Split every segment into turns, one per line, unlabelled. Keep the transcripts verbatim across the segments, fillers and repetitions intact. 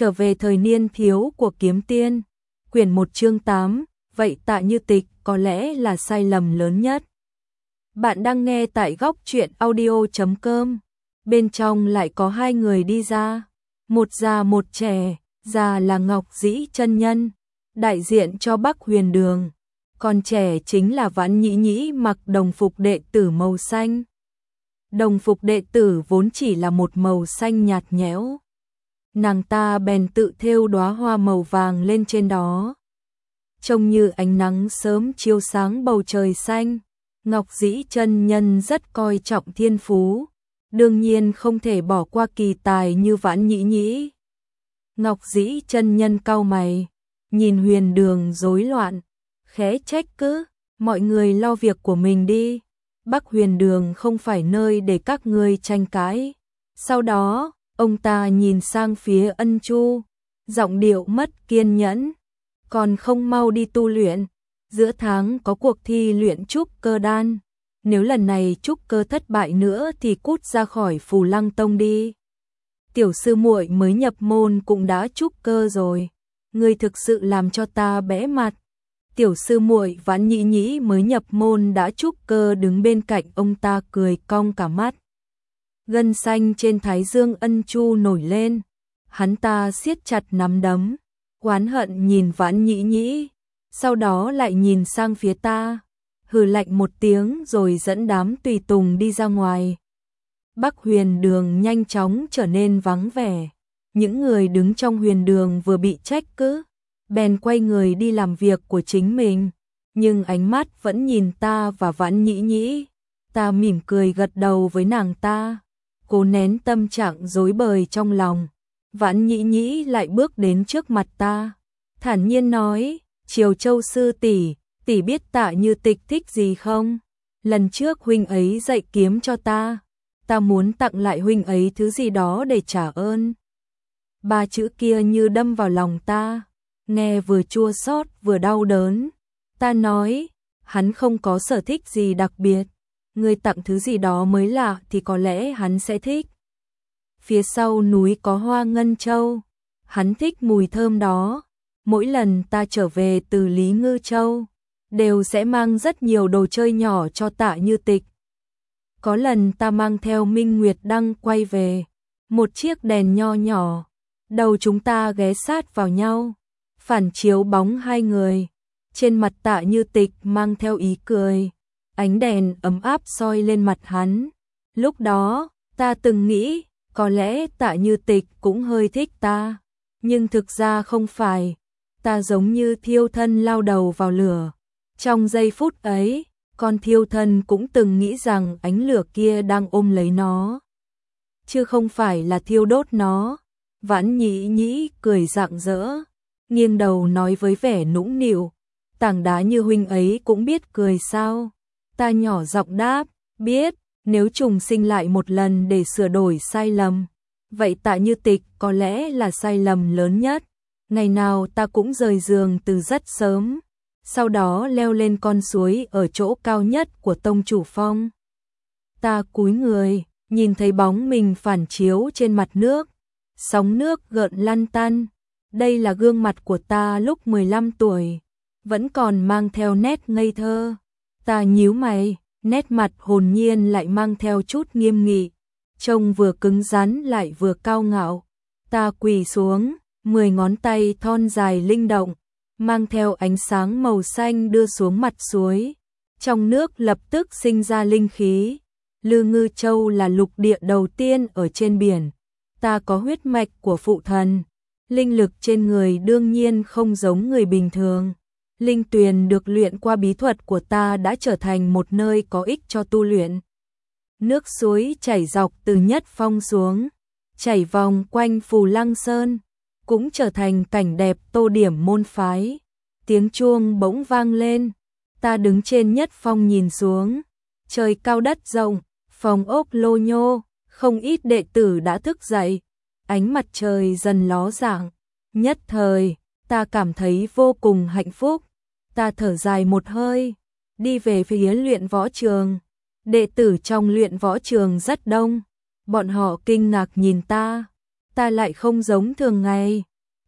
Trở về thời niên thiếu của kiếm tiên, quyển một chương tám, vậy Tạ Như Tịch có lẽ là sai lầm lớn nhất. Bạn đang nghe tại góc truyện audio chấm com, bên trong lại có hai người đi ra, một già một trẻ, già là Ngọc Dĩ chân nhân, đại diện cho Bắc Huyền Đường, còn trẻ chính là Vãn Nhĩ Nhĩ mặc đồng phục đệ tử màu xanh. Đồng phục đệ tử vốn chỉ là một màu xanh nhạt nhẽo. Nàng ta bèn tự thêu đóa hoa màu vàng lên trên đó. Trông như ánh nắng sớm chiếu sáng bầu trời xanh. Ngọc Dĩ chân nhân rất coi trọng thiên phú, đương nhiên không thể bỏ qua kỳ tài như Vãn Nhĩ Nhĩ. Ngọc Dĩ chân nhân cau mày, nhìn Huyền Đường rối loạn, khẽ trách cứ, mọi người lo việc của mình đi, Bắc Huyền Đường không phải nơi để các ngươi tranh cãi. Sau đó, ông ta nhìn sang phía Ân Chu, giọng điệu mất kiên nhẫn, còn không mau đi tu luyện, giữa tháng có cuộc thi luyện trúc cơ đan, nếu lần này trúc cơ thất bại nữa thì cút ra khỏi Phù Lăng Tông đi. Tiểu sư muội mới nhập môn cũng đã trúc cơ rồi, ngươi thực sự làm cho ta bẽ mặt. Tiểu sư muội Vãn Nhĩ Nhĩ mới nhập môn đã trúc cơ đứng bên cạnh ông ta cười cong cả mắt. Gân xanh trên thái dương Ân Chu nổi lên, hắn ta siết chặt nắm đấm, oán hận nhìn Vãn Nhĩ Nhĩ, sau đó lại nhìn sang phía ta, hừ lạnh một tiếng rồi dẫn đám tùy tùng đi ra ngoài. Bắc Huyền Đường nhanh chóng trở nên vắng vẻ, những người đứng trong Huyền Đường vừa bị trách cứ, bèn quay người đi làm việc của chính mình, nhưng ánh mắt vẫn nhìn ta và Vãn Nhĩ Nhĩ. Ta mỉm cười gật đầu với nàng ta, cố nén tâm trạng rối bời trong lòng. Vãn Nhĩ Nhĩ lại bước đến trước mặt ta, thản nhiên nói, Triều Châu sư tỷ, tỷ biết Tạ Như Tịch thích gì không? Lần trước huynh ấy dạy kiếm cho ta, ta muốn tặng lại huynh ấy thứ gì đó để trả ơn. Ba chữ kia như đâm vào lòng ta, nghe vừa chua xót vừa đau đớn. Ta nói, hắn không có sở thích gì đặc biệt, ngươi tặng thứ gì đó mới lạ thì có lẽ hắn sẽ thích. Phía sau núi có hoa ngân châu, hắn thích mùi thơm đó. Mỗi lần ta trở về từ Lý Ngư Châu, đều sẽ mang rất nhiều đồ chơi nhỏ cho Tạ Như Tịch. Có lần ta mang theo Minh Nguyệt Đăng quay về, một chiếc đèn nho nhỏ, đầu chúng ta ghé sát vào nhau, phản chiếu bóng hai người. Trên mặt Tạ Như Tịch mang theo ý cười, ánh đèn ấm áp soi lên mặt hắn. Lúc đó, ta từng nghĩ, có lẽ Tạ Như Tịch cũng hơi thích ta, nhưng thực ra không phải. Ta giống như thiêu thân lao đầu vào lửa. Trong giây phút ấy, con thiêu thân cũng từng nghĩ rằng ánh lửa kia đang ôm lấy nó, chứ không phải là thiêu đốt nó. Vãn Nhĩ Nhĩ cười rạng rỡ, nghiêng đầu nói với vẻ nũng nịu, tảng đá như huynh ấy cũng biết cười sao? Ta nhỏ giọng đáp, biết, nếu trùng sinh lại một lần để sửa đổi sai lầm, vậy Tạ Như Tịch có lẽ là sai lầm lớn nhất. Ngày nào ta cũng rời giường từ rất sớm, sau đó leo lên con suối ở chỗ cao nhất của Tông Chủ Phong. Ta cúi người, nhìn thấy bóng mình phản chiếu trên mặt nước, sóng nước gợn lăn tăn. Đây là gương mặt của ta lúc mười lăm tuổi, vẫn còn mang theo nét ngây thơ. Ta nhíu mày, nét mặt hồn nhiên lại mang theo chút nghiêm nghị, trông vừa cứng rắn lại vừa cao ngạo. Ta quỳ xuống, mười ngón tay thon dài linh động, mang theo ánh sáng màu xanh đưa xuống mặt suối. Trong nước lập tức sinh ra linh khí. Lư Ngư Châu là lục địa đầu tiên ở trên biển. Ta có huyết mạch của phụ thần. Linh lực trên người đương nhiên không giống người bình thường. Linh tuyền được luyện qua bí thuật của ta đã trở thành một nơi có ích cho tu luyện. Nước suối chảy dọc từ Nhất Phong xuống, chảy vòng quanh Phù Lăng Sơn, cũng trở thành cảnh đẹp tô điểm môn phái. Tiếng chuông bỗng vang lên, ta đứng trên Nhất Phong nhìn xuống, trời cao đất rộng, phòng ốc lô nhô, không ít đệ tử đã thức dậy, ánh mặt trời dần ló dạng. Nhất thời, ta cảm thấy vô cùng hạnh phúc. Ta thở dài một hơi, đi về phía luyện võ trường. Đệ tử trong luyện võ trường rất đông, bọn họ kinh ngạc nhìn ta. Ta lại không giống thường ngày,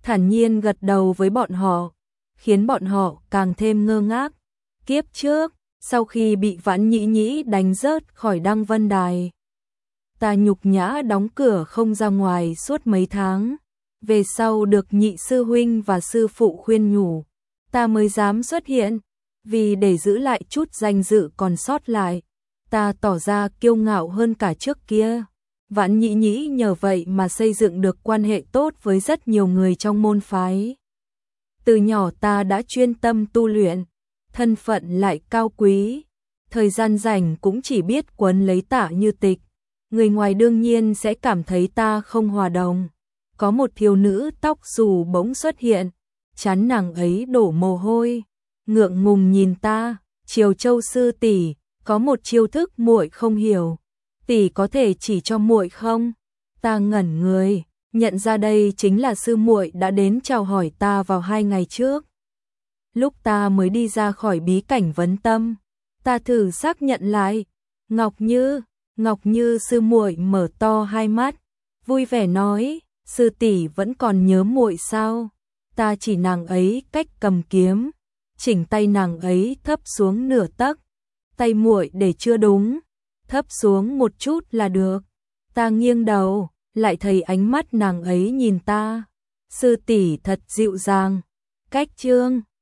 thản nhiên gật đầu với bọn họ, khiến bọn họ càng thêm ngơ ngác. Kiếp trước, sau khi bị Vãn Nhĩ Nhĩ đánh rớt khỏi Đăng Vân Đài, ta nhục nhã đóng cửa không ra ngoài suốt mấy tháng. Về sau được nhị sư huynh và sư phụ khuyên nhủ, ta mới dám xuất hiện, vì để giữ lại chút danh dự còn sót lại, ta tỏ ra kiêu ngạo hơn cả trước kia. Vãn Nhĩ Nhĩ nhờ vậy mà xây dựng được quan hệ tốt với rất nhiều người trong môn phái. Từ nhỏ ta đã chuyên tâm tu luyện, thân phận lại cao quý, thời gian rảnh cũng chỉ biết quấn lấy Tạ Như Tịch. Người ngoài đương nhiên sẽ cảm thấy ta không hòa đồng. Có một thiếu nữ tóc xù bỗng xuất hiện, trán nàng ấy đổ mồ hôi, ngượng ngùng nhìn ta, Triều Châu sư tỷ, có một chiêu thức muội không hiểu, tỷ có thể chỉ cho muội không? Ta ngẩn người, nhận ra đây chính là sư muội đã đến chào hỏi ta vào hai ngày trước. Lúc ta mới đi ra khỏi bí cảnh vấn tâm, ta thử xác nhận lại, Ngọc Như, Ngọc Như sư muội mở to hai mắt, vui vẻ nói, sư tỷ vẫn còn nhớ muội sao? Ta chỉ nàng ấy cách cầm kiếm, chỉnh tay nàng ấy thấp xuống nửa tấc, tay muội để chưa đúng, thấp xuống một chút là được. Ta nghiêng đầu, lại thấy ánh mắt nàng ấy nhìn ta, sư tỷ thật dịu dàng. Cách chương